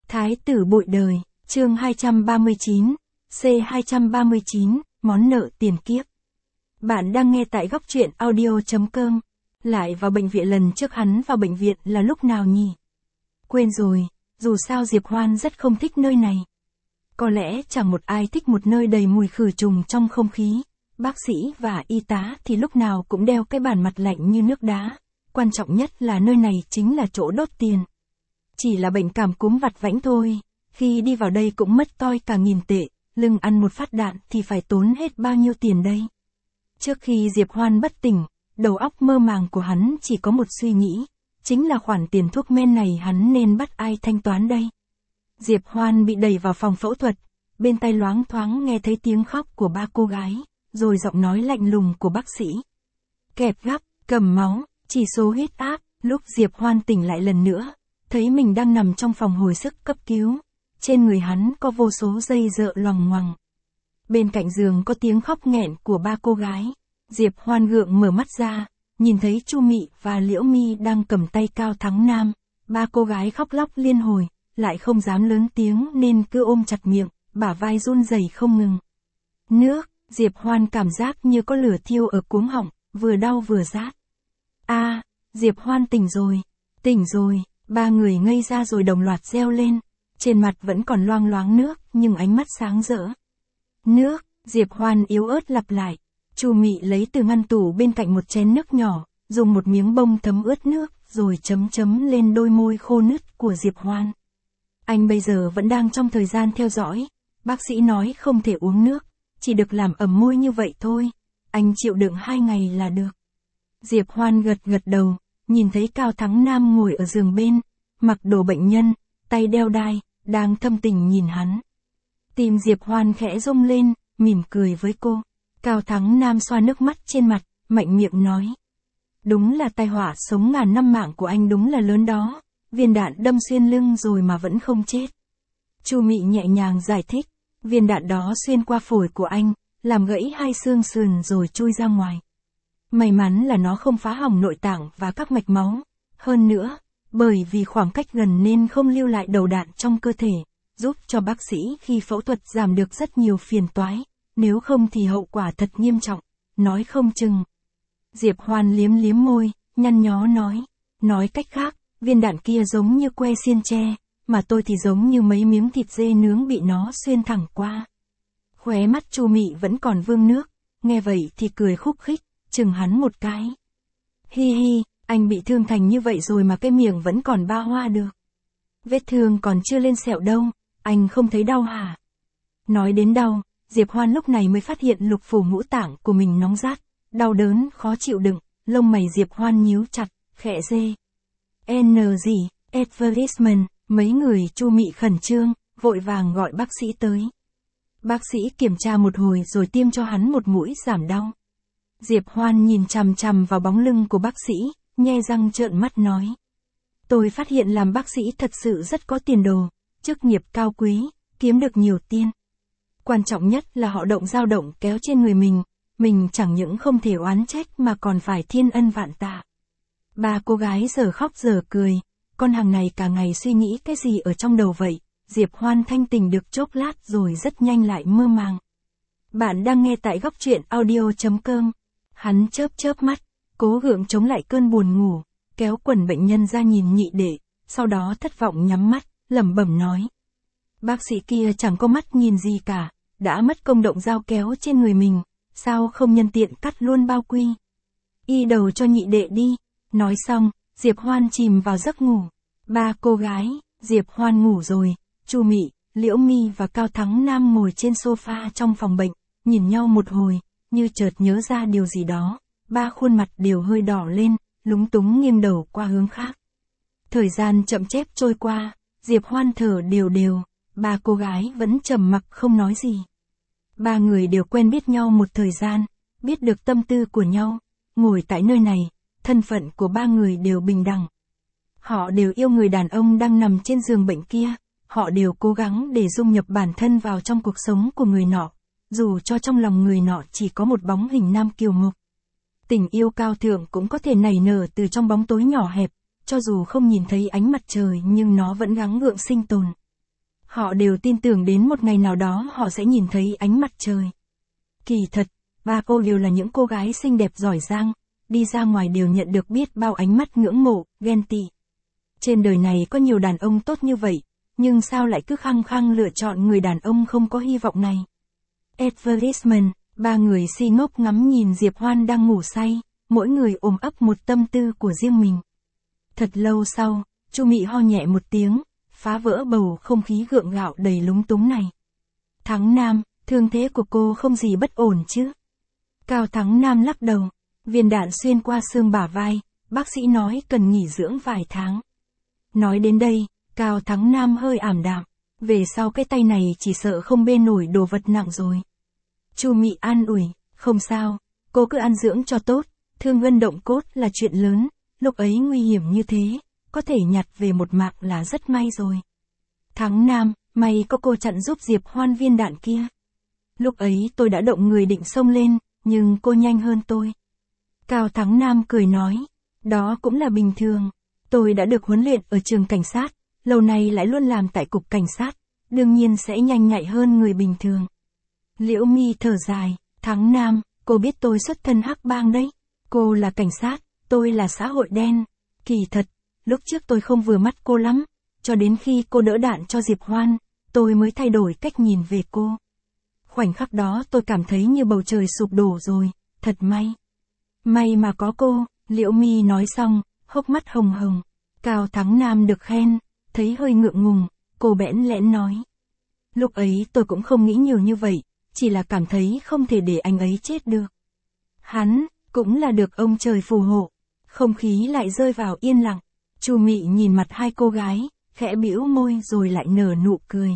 Thái tử bội đời, chương 239, C239, món nợ tiền kiếp. Bạn đang nghe tại góc truyện audio.com. Lại vào bệnh viện lần trước hắn vào bệnh viện là lúc nào nhỉ? Quên rồi, dù sao Diệp Hoan rất không thích nơi này. Có lẽ chẳng một ai thích một nơi đầy mùi khử trùng trong không khí. Bác sĩ và y tá thì lúc nào cũng đeo cái bản mặt lạnh như nước đá. Quan trọng nhất là nơi này chính là chỗ đốt tiền. Chỉ là bệnh cảm cúm vặt vãnh thôi, khi đi vào đây cũng mất toi cả 1000 tệ, lưng ăn một phát đạn thì phải tốn hết bao nhiêu tiền đây. Trước khi Diệp Hoan bất tỉnh, đầu óc mơ màng của hắn chỉ có một suy nghĩ, chính là khoản tiền thuốc men này hắn nên bắt ai thanh toán đây. Diệp Hoan bị đẩy vào phòng phẫu thuật, bên tai loáng thoáng nghe thấy tiếng khóc của ba cô gái, rồi giọng nói lạnh lùng của bác sĩ. Kẹp gắp, cầm máu, chỉ số huyết áp. Lúc Diệp Hoan tỉnh lại lần nữa, thấy mình đang nằm trong phòng hồi sức cấp cứu, trên người hắn có vô số dây rợ loằng ngoằng. Bên cạnh giường có tiếng khóc nghẹn của ba cô gái. Diệp Hoan gượng mở mắt ra, nhìn thấy Chu Mị và Liễu Mi đang cầm tay Cao Thắng Nam. Ba cô gái khóc lóc liên hồi, lại không dám lớn tiếng nên cứ ôm chặt miệng, bả vai run rẩy không ngừng. Nước, Diệp Hoan cảm giác như có lửa thiêu ở cuống họng, vừa đau vừa rát. Diệp Hoan tỉnh rồi, ba người ngây ra rồi đồng loạt reo lên, trên mặt vẫn còn loang loáng nước nhưng ánh mắt sáng rỡ. Nước, Diệp Hoan yếu ớt lặp lại. Chu Mị lấy từ ngăn tủ bên cạnh một chén nước nhỏ, dùng một miếng bông thấm ướt nước rồi chấm lên đôi môi khô nứt của Diệp Hoan. Anh bây giờ vẫn đang trong thời gian theo dõi, bác sĩ nói không thể uống nước, chỉ được làm ẩm môi như vậy thôi, anh chịu đựng 2 ngày là được. Diệp Hoan gật đầu, nhìn thấy Cao Thắng Nam ngồi ở giường bên, mặc đồ bệnh nhân, tay đeo đai, đang thâm tình nhìn hắn. Tim Diệp Hoan khẽ rung lên, mỉm cười với cô. Cao Thắng Nam xoa nước mắt trên mặt, mạnh miệng nói. Đúng là tai họa sống ngàn năm mạng của anh đúng là lớn đó, viên đạn đâm xuyên lưng rồi mà vẫn không chết. Chu Mị nhẹ nhàng giải thích, viên đạn đó xuyên qua phổi của anh, làm gãy 2 xương sườn rồi chui ra ngoài. May mắn là nó không phá hỏng nội tạng và các mạch máu. Hơn nữa, bởi vì khoảng cách gần nên không lưu lại đầu đạn trong cơ thể, giúp cho bác sĩ khi phẫu thuật giảm được rất nhiều phiền toái, nếu không thì hậu quả thật nghiêm trọng, nói không chừng. Diệp Hoan liếm môi, nhăn nhó nói cách khác, viên đạn kia giống như que xiên tre, mà tôi thì giống như mấy miếng thịt dê nướng bị nó xuyên thẳng qua. Khóe mắt Chu Mị vẫn còn vương nước, nghe vậy thì cười khúc khích, chừng hắn một cái. Hi, anh bị thương thành như vậy rồi mà cái miệng vẫn còn ba hoa được. Vết thương còn chưa lên sẹo đâu, anh không thấy đau hả? Nói đến đau, Diệp Hoan lúc này mới phát hiện lục phủ ngũ tạng của mình nóng rát, đau đớn, khó chịu đựng, lông mày Diệp Hoan nhíu chặt, khẽ rê. Advertisement, mấy người Chu Mị khẩn trương, vội vàng gọi bác sĩ tới. Bác sĩ kiểm tra một hồi rồi tiêm cho hắn một mũi giảm đau. Diệp Hoan nhìn chằm vào bóng lưng của bác sĩ, nhe răng trợn mắt nói. Tôi phát hiện làm bác sĩ thật sự rất có tiền đồ, chức nghiệp cao quý, kiếm được nhiều tiền. Quan trọng nhất là họ dao động kéo trên người mình chẳng những không thể oán trách mà còn phải thiên ân vạn tạ. Ba cô gái giờ khóc giờ cười, con hàng này cả ngày suy nghĩ cái gì ở trong đầu vậy? Diệp Hoan thanh tỉnh được chốc lát rồi rất nhanh lại mơ màng. Bạn đang nghe tại góc truyện audio.com. Hắn chớp mắt, cố gượng chống lại cơn buồn ngủ, kéo quần bệnh nhân ra nhìn nhị đệ, sau đó thất vọng nhắm mắt, lẩm bẩm nói. Bác sĩ kia chẳng có mắt nhìn gì cả, đã mất công động dao kéo trên người mình, sao không nhân tiện cắt luôn bao quy. Y đầu cho nhị đệ đi. Nói xong, Diệp Hoan chìm vào giấc ngủ. Ba cô gái, Diệp Hoan ngủ rồi, Chu Mị, Liễu Mi và Cao Thắng Nam ngồi trên sofa trong phòng bệnh, nhìn nhau một hồi, như chợt nhớ ra điều gì đó, ba khuôn mặt đều hơi đỏ lên, lúng túng nghiêng đầu qua hướng khác. Thời gian chậm chép trôi qua, Diệp Hoan thở đều, ba cô gái vẫn trầm mặc không nói gì. Ba người đều quen biết nhau một thời gian, biết được tâm tư của nhau, ngồi tại nơi này, thân phận của ba người đều bình đẳng. Họ đều yêu người đàn ông đang nằm trên giường bệnh kia, họ đều cố gắng để dung nhập bản thân vào trong cuộc sống của người nọ, dù cho trong lòng người nọ chỉ có một bóng hình nam kiều mục. Tình yêu cao thượng cũng có thể nảy nở từ trong bóng tối nhỏ hẹp, cho dù không nhìn thấy ánh mặt trời nhưng nó vẫn gắng gượng sinh tồn. Họ đều tin tưởng đến một ngày nào đó họ sẽ nhìn thấy ánh mặt trời. Kỳ thật, ba cô đều là những cô gái xinh đẹp giỏi giang, đi ra ngoài đều nhận được biết bao ánh mắt ngưỡng mộ, ghen tị. Trên đời này có nhiều đàn ông tốt như vậy, nhưng sao lại cứ khăng khăng lựa chọn người đàn ông không có hy vọng này? Advertisement, ba người si ngốc ngắm nhìn Diệp Hoan đang ngủ say, mỗi người ôm ấp một tâm tư của riêng mình. Thật lâu sau, Chu Mị ho nhẹ một tiếng, phá vỡ bầu không khí gượng gạo đầy lúng túng này. Thắng Nam, thương thế của cô không gì bất ổn chứ? Cao Thắng Nam lắc đầu, viên đạn xuyên qua xương bả vai, bác sĩ nói cần nghỉ dưỡng vài tháng. Nói đến đây, Cao Thắng Nam hơi ảm đạm, về sau cái tay này chỉ sợ không bê nổi đồ vật nặng rồi. Chu Mị an ủi, không sao, cô cứ ăn dưỡng cho tốt, thương gân động cốt là chuyện lớn, lúc ấy nguy hiểm như thế, có thể nhặt về một mạng là rất may rồi. Thắng Nam, may có cô chặn giúp Diệp Hoan viên đạn kia. Lúc ấy tôi đã động người định xông lên, nhưng cô nhanh hơn tôi. Cao Thắng Nam cười nói, đó cũng là bình thường, tôi đã được huấn luyện ở trường cảnh sát, lâu nay lại luôn làm tại cục cảnh sát, đương nhiên sẽ nhanh nhạy hơn người bình thường. Liễu Mi thở dài, Thắng Nam, cô biết tôi xuất thân hắc bang đấy, cô là cảnh sát, tôi là xã hội đen. Kỳ thật, lúc trước tôi không vừa mắt cô lắm, cho đến khi cô đỡ đạn cho Diệp Hoan, tôi mới thay đổi cách nhìn về cô. Khoảnh khắc đó tôi cảm thấy như bầu trời sụp đổ rồi, thật may. May mà có cô, Liễu Mi nói xong, hốc mắt hồng hồng. Cao Thắng Nam được khen, thấy hơi ngượng ngùng, cô bẽn lẽn nói. Lúc ấy tôi cũng không nghĩ nhiều như vậy, chỉ là cảm thấy không thể để anh ấy chết được. Hắn, cũng là được ông trời phù hộ. Không khí lại rơi vào yên lặng. Chu Mị nhìn mặt hai cô gái, khẽ bĩu môi rồi lại nở nụ cười.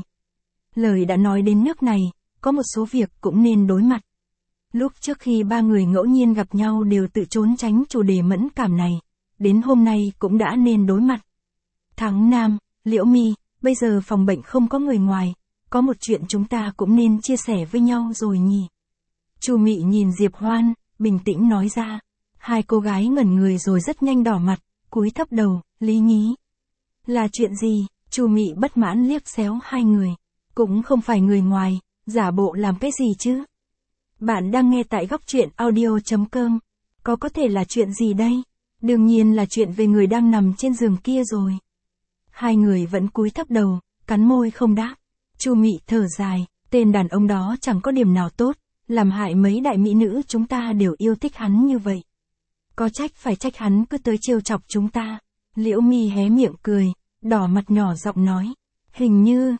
Lời đã nói đến nước này, có một số việc cũng nên đối mặt. Lúc trước khi ba người ngẫu nhiên gặp nhau đều tự trốn tránh chủ đề mẫn cảm này, đến hôm nay cũng đã nên đối mặt. Thắng Nam, Liễu Mi, bây giờ phòng bệnh không có người ngoài, có một chuyện chúng ta cũng nên chia sẻ với nhau rồi nhỉ. Chu Mị nhìn Diệp Hoan, bình tĩnh nói ra. Hai cô gái ngẩn người rồi rất nhanh đỏ mặt, cúi thấp đầu, lý nhí. Là chuyện gì? Chu Mị bất mãn liếc xéo hai người. Cũng không phải người ngoài, giả bộ làm cái gì chứ? Bạn đang nghe tại góc truyện audio.com. Có thể là chuyện gì đây? Đương nhiên là chuyện về người đang nằm trên giường kia rồi. Hai người vẫn cúi thấp đầu, cắn môi không đáp. Chu Mị thở dài, tên đàn ông đó chẳng có điểm nào tốt, làm hại mấy đại mỹ nữ chúng ta đều yêu thích hắn như vậy. Có trách phải trách hắn cứ tới trêu chọc chúng ta. Liễu Mi hé miệng cười, đỏ mặt nhỏ giọng nói. Hình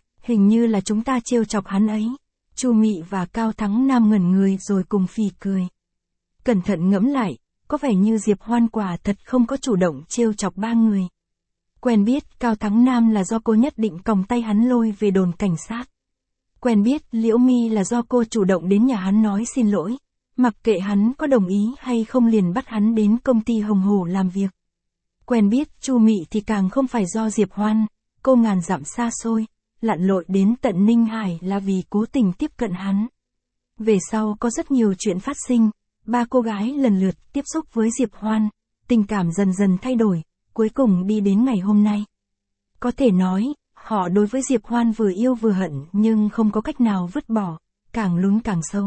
như là chúng ta trêu chọc hắn ấy. Chu Mị và Cao Thắng Nam ngẩn người rồi cùng phì cười. Cẩn thận ngẫm lại, có vẻ như Diệp Hoan quả thật không có chủ động trêu chọc ba người. Quen biết Cao Thắng Nam là do cô nhất định còng tay hắn lôi về đồn cảnh sát. Quen biết Liễu Mi là do cô chủ động đến nhà hắn nói xin lỗi. Mặc kệ hắn có đồng ý hay không liền bắt hắn đến công ty Hồng Hổ làm việc. Quen biết Chu Mị thì càng không phải do Diệp Hoan, cô ngàn dặm xa xôi, lặn lội đến tận Ninh Hải là vì cố tình tiếp cận hắn. Về sau có rất nhiều chuyện phát sinh, ba cô gái lần lượt tiếp xúc với Diệp Hoan, tình cảm dần dần thay đổi, cuối cùng đi đến ngày hôm nay. Có thể nói, họ đối với Diệp Hoan vừa yêu vừa hận nhưng không có cách nào vứt bỏ, càng lún càng sâu.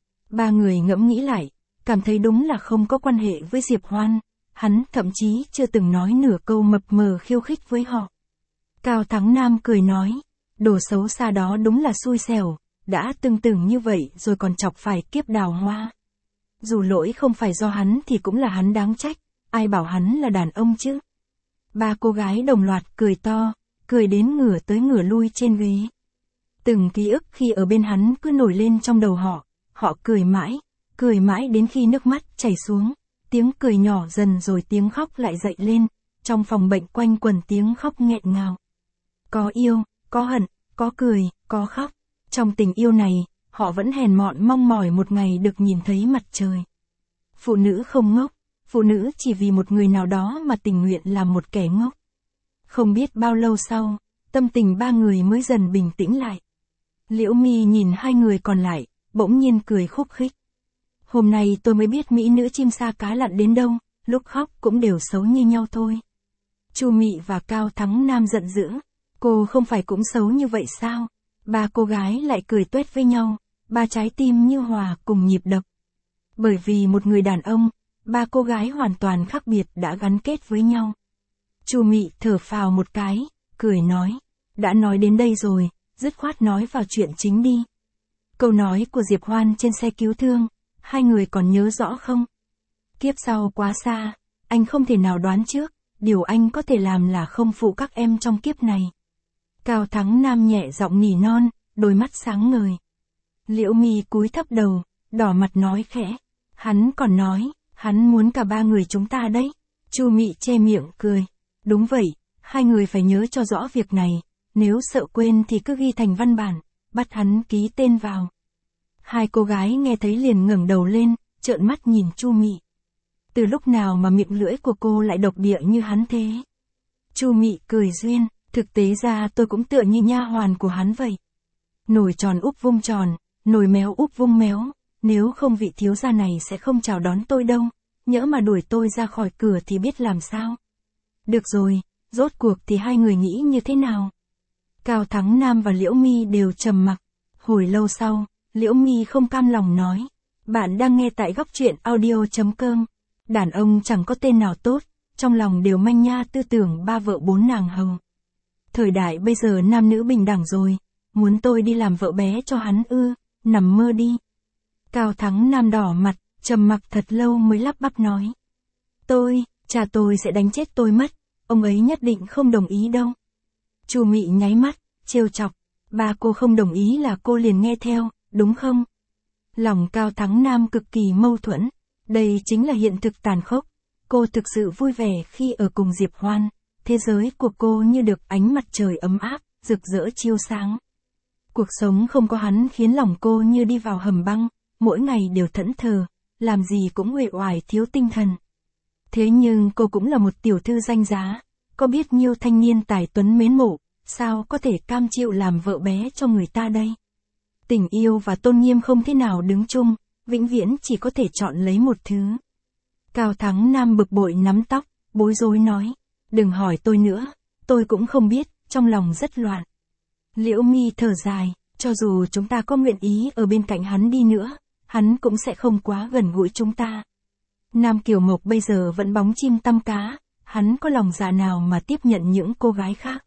Ba người ngẫm nghĩ lại, cảm thấy đúng là không có quan hệ với Diệp Hoan, hắn thậm chí chưa từng nói nửa câu mập mờ khiêu khích với họ. Cao Thắng Nam cười nói, đồ xấu xa đó đúng là xui xẻo, đã từng như vậy rồi còn chọc phải kiếp đào hoa. Dù lỗi không phải do hắn thì cũng là hắn đáng trách, ai bảo hắn là đàn ông chứ. Ba cô gái đồng loạt cười to, cười đến ngửa tới ngửa lui trên ghế. Từng ký ức khi ở bên hắn cứ nổi lên trong đầu họ cười mãi đến khi nước mắt chảy xuống, tiếng cười nhỏ dần rồi tiếng khóc lại dậy lên, trong phòng bệnh quanh quẩn tiếng khóc nghẹn ngào. Có yêu, có hận, có cười, có khóc, trong tình yêu này, họ vẫn hèn mọn mong mỏi một ngày được nhìn thấy mặt trời. Phụ nữ không ngốc, phụ nữ chỉ vì một người nào đó mà tình nguyện làm một kẻ ngốc. Không biết bao lâu sau, tâm tình ba người mới dần bình tĩnh lại. Liễu Mi nhìn hai người còn lại, bỗng nhiên cười khúc khích. Hôm nay tôi mới biết mỹ nữ chim sa cá lặn đến đâu, lúc khóc cũng đều xấu như nhau thôi. Chu Mị và Cao Thắng Nam giận dữ. Cô không phải cũng xấu như vậy sao? Ba cô gái lại cười tuét với nhau, ba trái tim như hòa cùng nhịp đập. Bởi vì một người đàn ông, ba cô gái hoàn toàn khác biệt đã gắn kết với nhau. Chu Mị thở phào một cái, cười nói, đã nói đến đây rồi, dứt khoát nói vào chuyện chính đi. Câu nói của Diệp Hoan trên xe cứu thương, hai người còn nhớ rõ không? Kiếp sau quá xa, anh không thể nào đoán trước, điều anh có thể làm là không phụ các em trong kiếp này. Cao Thắng Nam nhẹ giọng nỉ non, đôi mắt sáng ngời. Liễu Mi cúi thấp đầu, đỏ mặt nói khẽ. Hắn còn nói, hắn muốn cả ba người chúng ta đấy. Chu Mị che miệng cười. Đúng vậy, hai người phải nhớ cho rõ việc này, nếu sợ quên thì cứ ghi thành văn bản, bắt hắn ký tên vào. Hai cô gái nghe thấy liền ngẩng đầu lên, trợn mắt nhìn Chu Mị. Từ lúc nào mà miệng lưỡi của cô lại độc địa như hắn thế? Chu Mị cười duyên, thực tế ra tôi cũng tựa như nha hoàn của hắn vậy. Nồi tròn úp vung tròn, nồi méo úp vung méo, nếu không vị thiếu gia này sẽ không chào đón tôi đâu, nhỡ mà đuổi tôi ra khỏi cửa thì biết làm sao. Được rồi, rốt cuộc thì hai người nghĩ như thế nào? Cao Thắng Nam và Liễu Mi đều trầm mặc. Hồi lâu sau, Liễu Mi không cam lòng nói, bạn đang nghe tại góc truyện audio.com. Đàn ông chẳng có tên nào tốt, trong lòng đều manh nha tư tưởng ba vợ bốn nàng hầu. Thời đại bây giờ nam nữ bình đẳng rồi, muốn tôi đi làm vợ bé cho hắn ư, nằm mơ đi. Cao Thắng Nam đỏ mặt, trầm mặc thật lâu mới lắp bắp nói. Cha tôi sẽ đánh chết tôi mất, ông ấy nhất định không đồng ý đâu. Chu Mị nháy mắt, trêu chọc, ba cô không đồng ý là cô liền nghe theo, đúng không? Lòng Cao Thắng Nam cực kỳ mâu thuẫn, đây chính là hiện thực tàn khốc. Cô thực sự vui vẻ khi ở cùng Diệp Hoan, thế giới của cô như được ánh mặt trời ấm áp, rực rỡ chiếu sáng. Cuộc sống không có hắn khiến lòng cô như đi vào hầm băng, mỗi ngày đều thẫn thờ, làm gì cũng uể oải thiếu tinh thần. Thế nhưng cô cũng là một tiểu thư danh giá, có biết nhiêu thanh niên tài tuấn mến mộ, sao có thể cam chịu làm vợ bé cho người ta đây? Tình yêu và tôn nghiêm không thế nào đứng chung, vĩnh viễn chỉ có thể chọn lấy một thứ. Cao Thắng Nam bực bội nắm tóc, bối rối nói, đừng hỏi tôi nữa, tôi cũng không biết, trong lòng rất loạn. Liễu Mi thở dài, cho dù chúng ta có nguyện ý ở bên cạnh hắn đi nữa, hắn cũng sẽ không quá gần gũi chúng ta. Nam Kiều Mộc bây giờ vẫn bóng chim tăm cá, hắn có lòng dạ nào mà tiếp nhận những cô gái khác.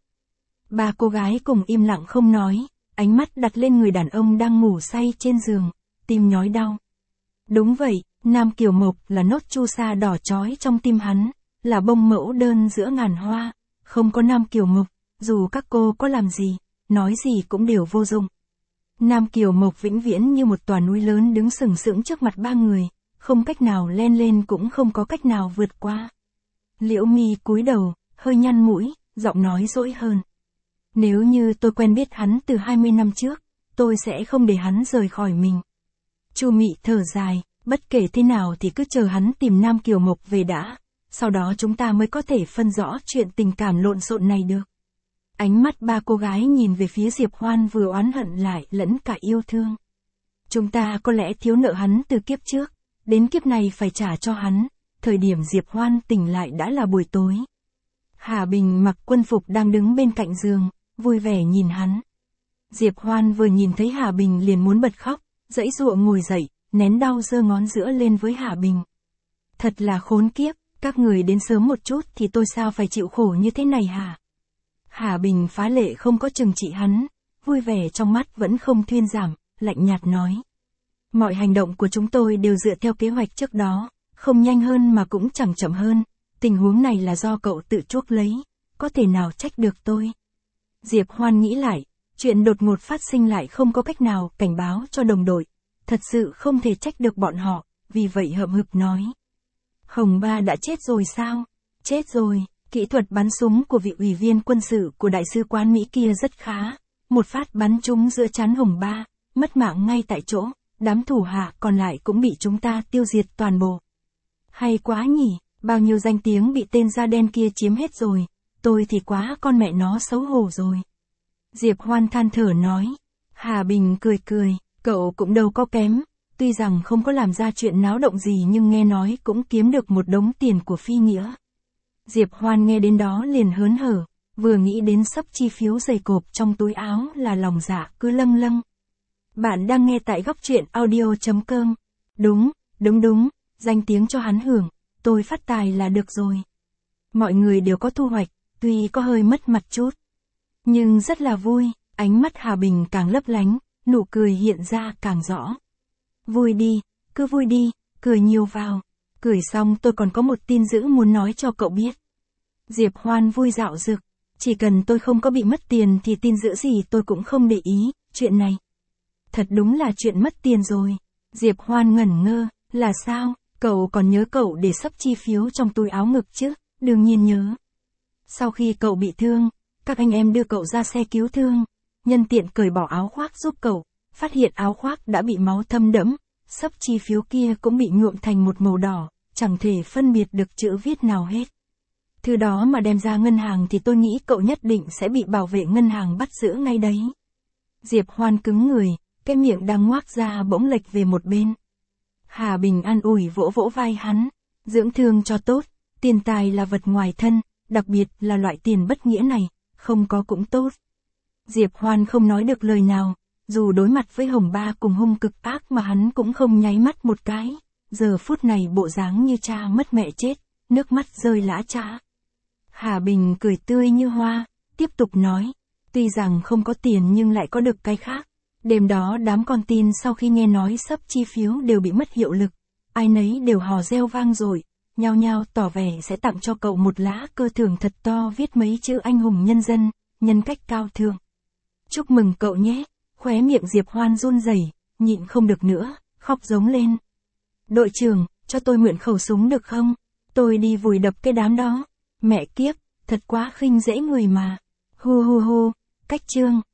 Ba cô gái cùng im lặng không nói, ánh mắt đặt lên người đàn ông đang ngủ say trên giường, tim nhói đau. Đúng vậy, Nam Kiều Mộc là nốt chu sa đỏ chói trong tim hắn, là bông mẫu đơn giữa ngàn hoa, không có Nam Kiều Mộc, dù các cô có làm gì, nói gì cũng đều vô dụng. Nam Kiều Mộc vĩnh viễn như một tòa núi lớn đứng sừng sững trước mặt ba người, không cách nào len lên cũng không có cách nào vượt qua. Liễu Mi cúi đầu, hơi nhăn mũi, giọng nói dỗi hơn. Nếu như tôi quen biết hắn từ 20 năm trước, tôi sẽ không để hắn rời khỏi mình. Chu Mị thở dài, bất kể thế nào thì cứ chờ hắn tìm Nam Kiều Mộc về đã, sau đó chúng ta mới có thể phân rõ chuyện tình cảm lộn xộn này được. Ánh mắt ba cô gái nhìn về phía Diệp Hoan vừa oán hận lại lẫn cả yêu thương. Chúng ta có lẽ thiếu nợ hắn từ kiếp trước, đến kiếp này phải trả cho hắn. Thời điểm Diệp Hoan tỉnh lại đã là buổi tối. Hà Bình mặc quân phục đang đứng bên cạnh giường, vui vẻ nhìn hắn. Diệp Hoan vừa nhìn thấy Hà Bình liền muốn bật khóc, giãy giụa ngồi dậy, nén đau giơ ngón giữa lên với Hà Bình. Thật là khốn kiếp, các người đến sớm một chút thì tôi sao phải chịu khổ như thế này hả? Hà Bình phá lệ không có trừng trị hắn, vui vẻ trong mắt vẫn không thuyên giảm, lạnh nhạt nói. Mọi hành động của chúng tôi đều dựa theo kế hoạch trước đó, không nhanh hơn mà cũng chẳng chậm hơn, tình huống này là do cậu tự chuốc lấy, có thể nào trách được tôi? Diệp Hoan nghĩ lại, chuyện đột ngột phát sinh lại không có cách nào cảnh báo cho đồng đội, thật sự không thể trách được bọn họ, vì vậy hậm hực nói. Hồng Ba đã chết rồi sao? Chết rồi, kỹ thuật bắn súng của vị ủy viên quân sự của đại sứ quán Mỹ kia rất khá, một phát bắn trúng giữa trán Hồng Ba, mất mạng ngay tại chỗ, đám thủ hạ còn lại cũng bị chúng ta tiêu diệt toàn bộ. Hay quá nhỉ, bao nhiêu danh tiếng bị tên da đen kia chiếm hết rồi, tôi thì quá con mẹ nó xấu hổ rồi. Diệp Hoan than thở nói. Hà Bình cười cười, cậu cũng đâu có kém, tuy rằng không có làm ra chuyện náo động gì nhưng nghe nói cũng kiếm được một đống tiền của phi nghĩa. Diệp Hoan nghe đến đó liền hớn hở, Vừa nghĩ đến xấp chi phiếu dày cộp trong túi áo là lòng dạ cứ lâng lâng. Bạn đang nghe tại góc truyện audio.com. Đúng, danh tiếng cho hắn hưởng, tôi phát tài là được rồi. Mọi người đều có thu hoạch, tuy có hơi mất mặt chút. Nhưng rất là vui, ánh mắt Hà Bình càng lấp lánh, nụ cười hiện ra càng rõ. Vui đi, cứ vui đi, cười nhiều vào. Cười xong tôi còn có một tin dữ muốn nói cho cậu biết. Diệp Hoan vui dạo dực. Chỉ cần tôi không có bị mất tiền thì tin dữ gì tôi cũng không để ý, chuyện này. Thật đúng là chuyện mất tiền rồi. Diệp Hoan ngẩn ngơ, là sao, cậu còn nhớ cậu để xấp chi phiếu trong túi áo ngực chứ, đương nhiên nhớ. Sau khi cậu bị thương, các anh em đưa cậu ra xe cứu thương, nhân tiện cởi bỏ áo khoác giúp cậu, phát hiện áo khoác đã bị máu thâm đẫm, xấp chi phiếu kia cũng bị nhuộm thành một màu đỏ, chẳng thể phân biệt được chữ viết nào hết. Thứ đó mà đem ra ngân hàng thì tôi nghĩ cậu nhất định sẽ bị bảo vệ ngân hàng bắt giữ ngay đấy. Diệp Hoan cứng người, cái miệng đang ngoác ra bỗng lệch về một bên. Hà Bình an ủi vỗ vỗ vai hắn, dưỡng thương cho tốt, tiền tài là vật ngoài thân, đặc biệt là loại tiền bất nghĩa này, không có cũng tốt. Diệp Hoan không nói được lời nào, dù đối mặt với Hồng Ba cùng hung cực ác mà hắn cũng không nháy mắt một cái, giờ phút này bộ dáng như cha mất mẹ chết, nước mắt rơi lã chã. Hà Bình cười tươi như hoa, tiếp tục nói, tuy rằng không có tiền nhưng lại có được cái khác. Đêm đó đám con tin sau khi nghe nói xấp chi phiếu đều bị mất hiệu lực, ai nấy đều hò reo vang dội, nhao nhao tỏ vẻ sẽ tặng cho cậu một lá cờ thưởng thật to viết mấy chữ anh hùng nhân dân, nhân cách cao thượng. Chúc mừng cậu nhé, khóe miệng Diệp Hoan run rẩy, nhịn không được nữa, khóc giống lên. Đội trưởng, cho tôi mượn khẩu súng được không? Tôi đi vùi đập cái đám đó. Mẹ kiếp, thật quá khinh dễ người mà. Hu hu hu, cách chương.